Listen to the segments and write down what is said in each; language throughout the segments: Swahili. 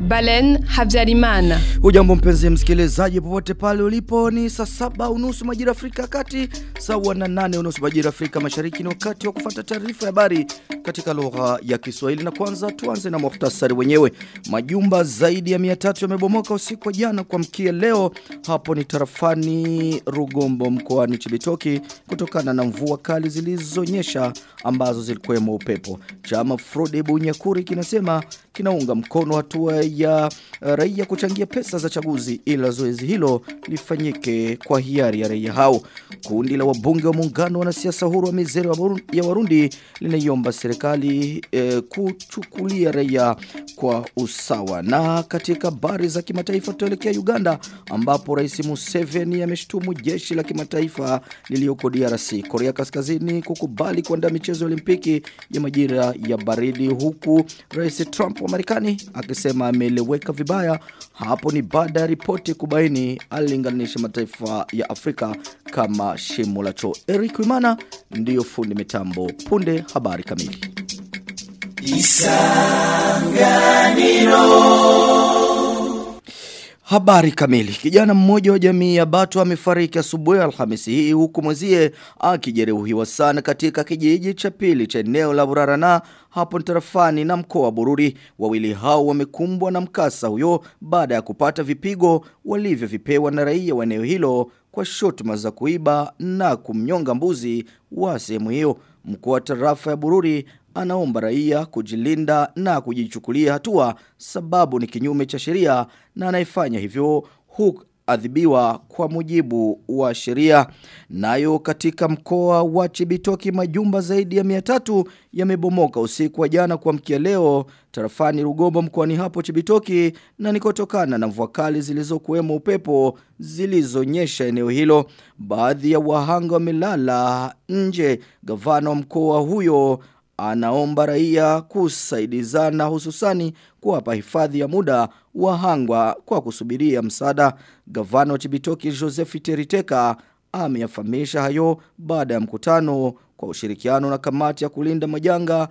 Balen Habzarimana. Hujambo mpenzi msikilizaji popote pale ulipo, ni saa 7:30 majira Afrika ya Kati, sawa na 8:30 majira Afrika Mashariki. Ni wakati wa kufuata taarifa ya habari katika lugha ya Kiswahili, na kwanza tuanze na muhtasari wenyewe. Majumba zaidi ya 300 yamebomoka usiku wa jana kuamkia leo, hapo ni tarafani Rugombo mkoani Cibitoke, kutokana na mvua kali zilizonyesha ambazo zilikuwemo upepo. Chama Frode Bunyakuri kinasema kinaunga mkono hatua ya raia kuchangia pesa za chaguzi, ila zoezi hilo lifanyike kwa hiari ya raia hao. Kundi la wabunge wa muungano wanasiasa huru wa mizero ya Warundi linaiomba serikali kuchukulia raia kwa usawa. Na katika habari za kimataifa tuelekea Uganda, ambapo Rais Museveni ameshtumu jeshi la kimataifa lilioko DRC Korea Kaskazini kukubali kuandaa michezo ya Olimpiki ya majira ya baridi, huku Rais Trump wa Marekani akisema ameeleweka vibaya. Hapo ni baada ya ripoti kubaini alilinganisha mataifa ya Afrika kama shimo la choo. Eric Wimana ndiyo fundi mitambo. Punde habari kamili. Isanganiro. Habari kamili. Kijana mmoja wa jamii ya Batu amefariki asubuhi Alhamisi hii, huku mwenzie akijeruhiwa sana katika kijiji cha pili cha eneo la Burarana hapo tarafani na mkoa wa Bururi. Wawili hao wamekumbwa na mkasa huyo baada ya kupata vipigo walivyovipewa na raia wa eneo hilo kwa shutuma za kuiba na kumnyonga mbuzi wa sehemu hiyo. Mkuu wa tarafa ya Bururi anaomba raia kujilinda na kujichukulia hatua, sababu ni kinyume cha sheria na anayefanya hivyo huadhibiwa kwa mujibu wa sheria. Nayo katika mkoa wa Cibitoke, majumba zaidi ya 300 yamebomoka usiku wa jana kuamkia leo tarafani Rugombo mkoani hapo Cibitoke, na ni kutokana na mvua kali zilizokuwemo upepo zilizonyesha eneo hilo. Baadhi ya wahanga wamelala nje. Gavana wa mkoa huyo anaomba raia kusaidizana, hususani kuwapa hifadhi ya muda wahanga kwa kusubiria msaada. Gavana wa Cibitoke Joseph Teriteka ameyafahamisha hayo baada ya mkutano kwa ushirikiano na kamati ya kulinda majanga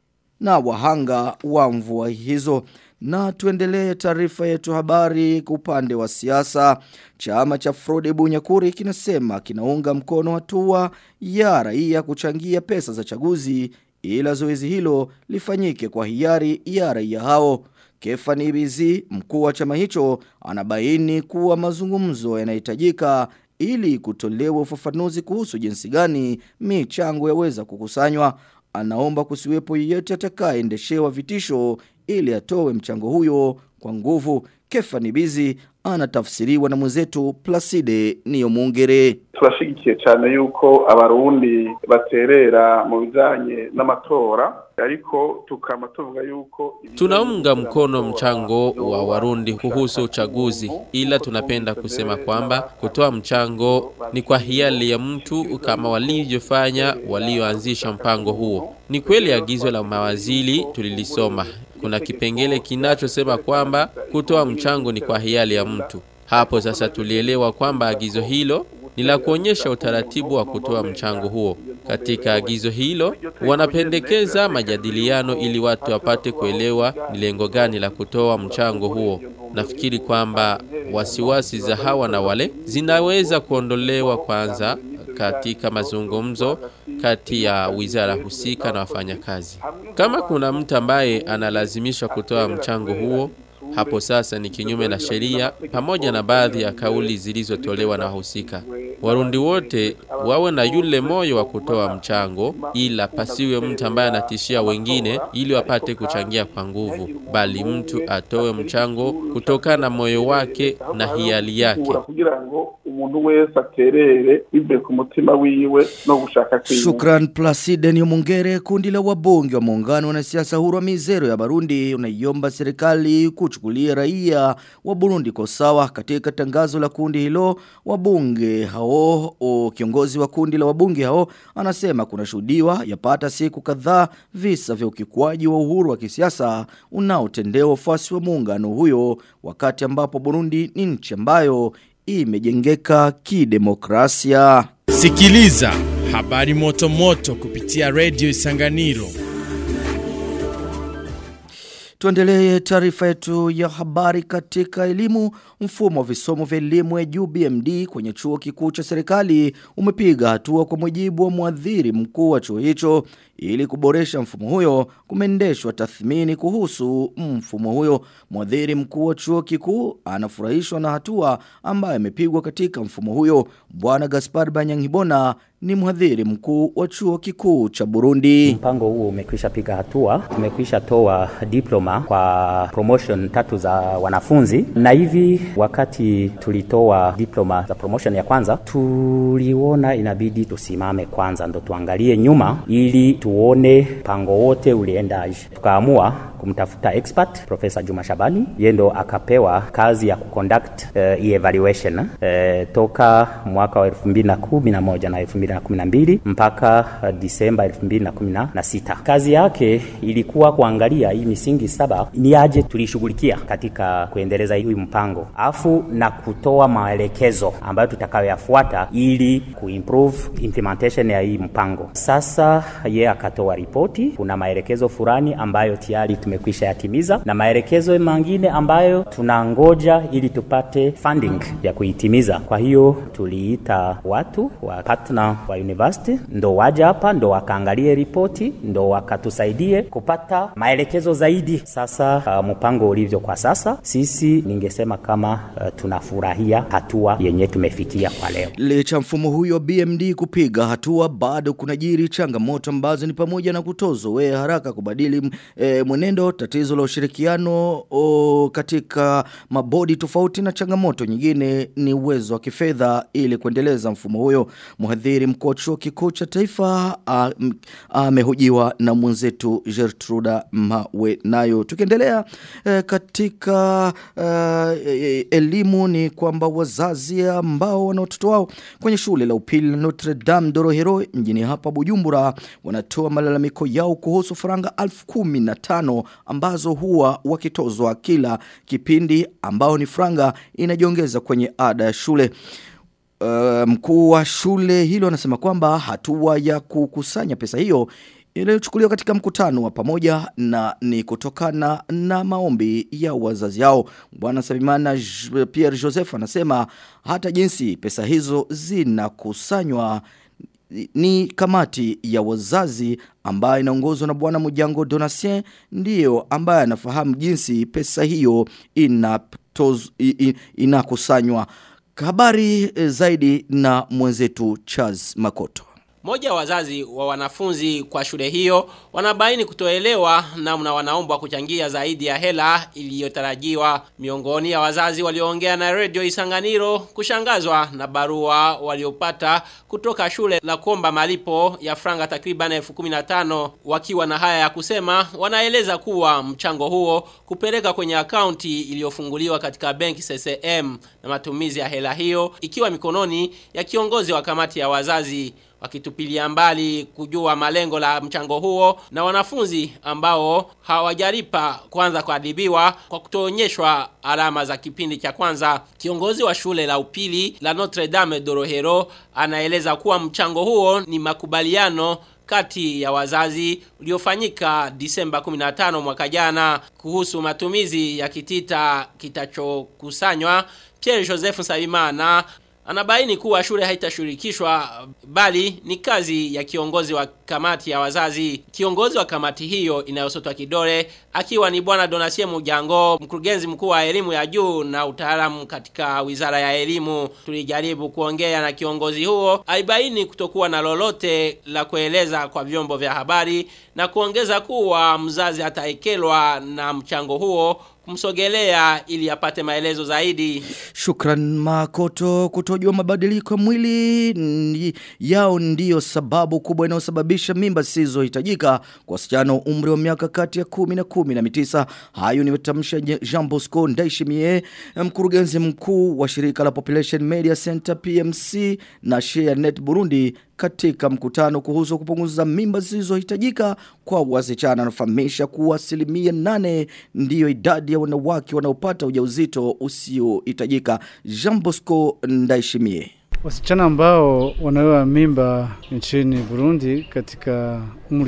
na wahanga wa mvua hizo. Na tuendelee taarifa yetu habari kwa upande wa siasa. Chama cha Frode Bunyakuri kinasema kinaunga mkono hatua ya raia kuchangia pesa za chaguzi, ila zoezi hilo lifanyike kwa hiari ya raia hao. Kefani Bizi, mkuu wa chama hicho, anabaini kuwa mazungumzo yanahitajika ili kutolewa ufafanuzi kuhusu jinsi gani michango yaweza kukusanywa. Anaomba kusiwepo yeyote atakayeendeshewa vitisho ili atoe mchango huyo kwa nguvu. Kefani Bizi anatafsiriwa na mwenzetu Placide Niyomwungere. Turashigikiye cyane yuko abarundi baterera mu bijanye n'amatora, ariko tukama tuvuga yuko tunaunga mkono mchango wa Warundi kuhusu uchaguzi, ila tunapenda kusema kwamba kutoa mchango ni kwa hiari ya mtu kama walivyofanya walioanzisha mpango huo. Ni kweli agizo la mawaziri tulilisoma. Kuna kipengele kinachosema kwamba kutoa mchango ni kwa hiari ya mtu. Hapo sasa tulielewa kwamba agizo hilo ni la kuonyesha utaratibu wa kutoa mchango huo. Katika agizo hilo wanapendekeza majadiliano ili watu wapate kuelewa ni lengo gani la kutoa mchango huo. Nafikiri kwamba wasiwasi za hawa na wale zinaweza kuondolewa kwanza katika mazungumzo kati ya wizara husika na wafanyakazi. Kama kuna mtu ambaye analazimishwa kutoa mchango huo, hapo sasa ni kinyume na sheria pamoja na baadhi ya kauli zilizotolewa na wahusika. Warundi wote wawe na yule moyo wa kutoa mchango, ila pasiwe mtu ambaye anatishia wengine ili wapate kuchangia kwa nguvu, bali mtu atoe mchango kutokana na moyo wake na hiari yake. Umuntu wese aterere bibe ku mutima wiwe no gushaka kwiwe. Shukran Placide Niyomwungere. Kundi la wabunge wa muungano wa siasa huru wa mizero ya Barundi unaiomba serikali kuchukulia raia wa Burundi kwa sawa. Katika tangazo la kundi hilo, wabunge hao, kiongozi wa kundi la wabunge hao anasema kuna shuhudiwa yapata siku kadhaa visa vya ukiukwaji wa uhuru wa kisiasa unaotendewa wafuasi wa muungano huyo, wakati ambapo Burundi ni nchi ambayo imejengeka kidemokrasia. Sikiliza habari moto moto kupitia Radio Isanganiro. Tuendelee taarifa yetu ya habari katika elimu. Mfumo wa visomo vya elimu ya juu BMD kwenye chuo kikuu cha serikali umepiga hatua kwa mujibu wa mwadhiri mkuu wa chuo hicho. Ili kuboresha mfumo huyo, kumeendeshwa tathmini kuhusu mfumo huyo. Mwadhiri mkuu wa chuo kikuu anafurahishwa na hatua ambayo imepigwa katika mfumo huyo. Bwana Gaspar Banyangibona ni mhadhiri mkuu wa chuo kikuu cha Burundi. Mpango huo umekwisha piga hatua, tumekwisha toa diploma kwa promotion 3 za wanafunzi, na hivi wakati tulitoa diploma za promotion ya kwanza, tuliona inabidi tusimame kwanza ndo tuangalie nyuma ili tuone mpango wote uliendaje. Tukaamua kumtafuta expert Profesa Juma Shabani, yendo akapewa kazi ya kuconduct evaluation toka mwaka wa 2011 na 2012 mpaka Disemba 2016. Kazi yake ilikuwa kuangalia hii misingi 7 ni aje tulishughulikia katika kuendeleza hii mpango, afu na kutoa maelekezo ambayo tutakayoyafuata ili kuimprove implementation ya hii mpango. Sasa yeye akatoa ripoti, kuna maelekezo fulani ambayo tayari tumekwisha yatimiza na maelekezo mengine ambayo tunangoja ili tupate funding ya kuitimiza. Kwa hiyo tuliita watu wa partner wa university ndo waje hapa ndo wakaangalie ripoti ndo wakatusaidie kupata maelekezo zaidi. Sasa mpango ulivyo kwa sasa, sisi ningesema kama tunafurahia hatua yenye tumefikia kwa leo. Licha mfumo huyo BMD kupiga hatua, bado kunajiri changamoto ambazo ni pamoja na kutozoea haraka kubadili mwenendo, tatizo la ushirikiano katika mabodi tofauti, na changamoto nyingine ni uwezo wa kifedha ili kuendeleza mfumo huyo. Mhadhiri mkuu wa chuo kikuu cha taifa amehojiwa na mwenzetu Gertruda Mawe. Nayo tukiendelea katika elimu, ni kwamba wazazi ambao wana watoto wao kwenye shule la upili Notre Dame Dorohero mjini hapa Bujumbura wanatoa malalamiko yao kuhusu faranga 15,000 ambazo huwa wakitozwa kila kipindi, ambao ni faranga inajiongeza kwenye ada ya shule. Mkuu wa shule hilo anasema kwamba hatua ya kukusanya pesa hiyo iliyochukuliwa katika mkutano wa pamoja na ni kutokana na maombi ya wazazi hao. Bwana Sabimana Pierre Joseph anasema hata jinsi pesa hizo zinakusanywa ni kamati ya wazazi ambayo inaongozwa na Bwana Mujango Donatien ndiyo ambaye anafahamu jinsi pesa hiyo inakusanywa. Habari zaidi na mwenzetu Charles Makoto. Moja wa wazazi wa wanafunzi kwa shule hiyo wanabaini kutoelewa namna wanaombwa kuchangia zaidi ya hela iliyotarajiwa. Miongoni ya wazazi walioongea na Radio Isanganiro kushangazwa na barua waliopata kutoka shule la kuomba malipo ya franga takriban 15,000, wakiwa na haya ya kusema. Wanaeleza kuwa mchango huo kupeleka kwenye akaunti iliyofunguliwa katika benki CCM na matumizi ya hela hiyo ikiwa mikononi ya kiongozi wa kamati ya wazazi, wakitupilia mbali kujua malengo la mchango huo na wanafunzi ambao hawajalipa kwanza kuadhibiwa kwa kutoonyeshwa alama za kipindi cha kwanza. Kiongozi wa shule la upili la Notre Dame Dorohero anaeleza kuwa mchango huo ni makubaliano kati ya wazazi uliofanyika Disemba 15 mwaka jana kuhusu matumizi ya kitita kitachokusanywa. Pierre Joseph Sabimana anabaini kuwa shule haitashirikishwa bali ni kazi ya kiongozi wa kamati ya wazazi. Kiongozi wa kamati hiyo inayosotwa kidole akiwa ni Bwana Donatien Mujango, mkurugenzi mkuu wa elimu ya juu na utaalamu katika Wizara ya Elimu. Tulijaribu kuongea na kiongozi huo, alibaini kutokuwa na lolote la kueleza kwa vyombo vya habari na kuongeza kuwa mzazi ataekelwa na mchango huo kumsogelea ili apate maelezo zaidi. Shukran Makoto. Kutojua mabadiliko ya mwili yao ndiyo sababu kubwa inayosababisha mimba zisizohitajika kwa wasichana umri wa miaka kati ya 10 na 19. Hayo nimetamsha Jean Bosco Ndaishimie, mkurugenzi mkuu wa shirika la Population Media Center PMC na ShareNet Burundi katika mkutano kuhusu kupunguza mimba zisizohitajika kwa wasichana. Anafahamisha kuwa 8% ndiyo idadi ya wanawake wanaopata ujauzito usiohitajika. Jean Bosco Ndaishimie. Wasichana ambao wanaoa mimba nchini Burundi katika umri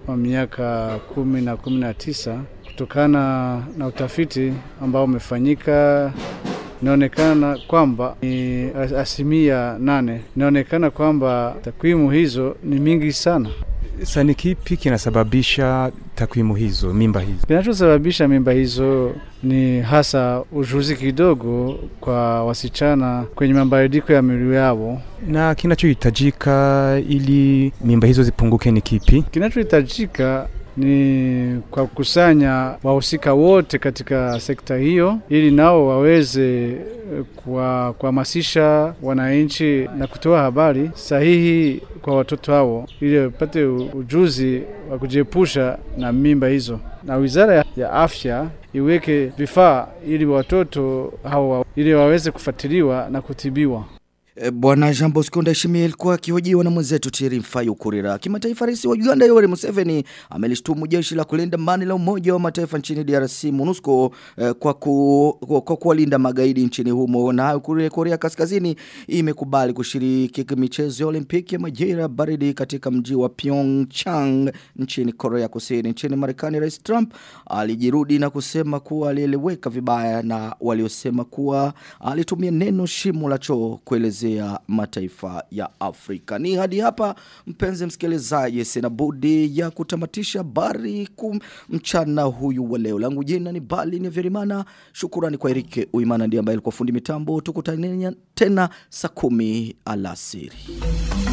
wa miaka 10 na 19 kutokana na utafiti ambao umefanyika. Inaonekana kwamba ni 8%. Inaonekana kwamba takwimu hizo ni mingi sana. Sasa ni kipi kinasababisha takwimu hizo, mimba hizo? Kinachosababisha mimba hizo ni hasa ujuzi kidogo kwa wasichana kwenye mabadiliko ya mwili yao. Na kinachohitajika ili mimba hizo zipunguke ni kipi? Kinachohitajika ni kwa kukusanya wahusika wote katika sekta hiyo ili nao waweze kuhamasisha wananchi na kutoa habari sahihi kwa watoto hao ili wapate ujuzi wa kujiepusha na mimba hizo. Na Wizara ya Afya iweke vifaa ili watoto hao ili waweze kufuatiliwa na kutibiwa. Bwana Jean Bosco Ndayishimiye alikuwa akihojiwa na mwenzetu Thierry Mfayo Kurira. Kimataifa, rais wa Uganda Yoweri Museveni amelishtumu jeshi la kulinda amani la Umoja wa Mataifa nchini DRC MONUSCO kwa kuwalinda magaidi nchini humo, na Korea Kaskazini imekubali kushiriki michezo ya Olimpiki ya majira baridi katika mji wa Pyeongchang nchini Korea Kusini. Nchini Marekani, Rais Trump alijirudi na kusema kuwa alieleweka vibaya na waliosema kuwa alitumia neno shimo la choo kueleza ya mataifa ya Afrika. Ni hadi hapa mpenzi msikilizaji, sina budi ya kutamatisha habari mchana huyu wa leo. Langu jina ni Bali ni Verimana. Shukrani kwa Erike Uimana ndiye ambaye alikuwa fundi mitambo. Tukutane tena saa 10 alasiri.